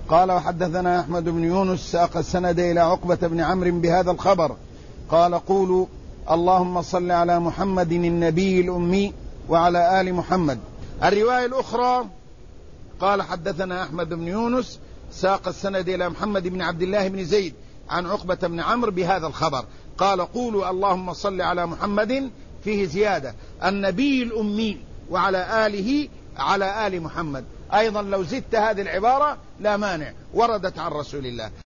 قال وحدثنا أحمد بن يونس ساق السند إلى عقبة بن عمرو بهذا الخبر قال قولوا اللهم صل على محمد النبي الأمي وعلى آل محمد. الرواية الأخرى قال حدثنا أحمد بن يونس ساق السند إلى محمد بن عبد الله بن زيد عن عقبة بن عمرو بهذا الخبر قال قولوا اللهم صل على محمد، فيه زيادة النبي الأمي وعلى آله على آل محمد. أيضا لو زدت هذه العبارة لا مانع، وردت عن رسول الله.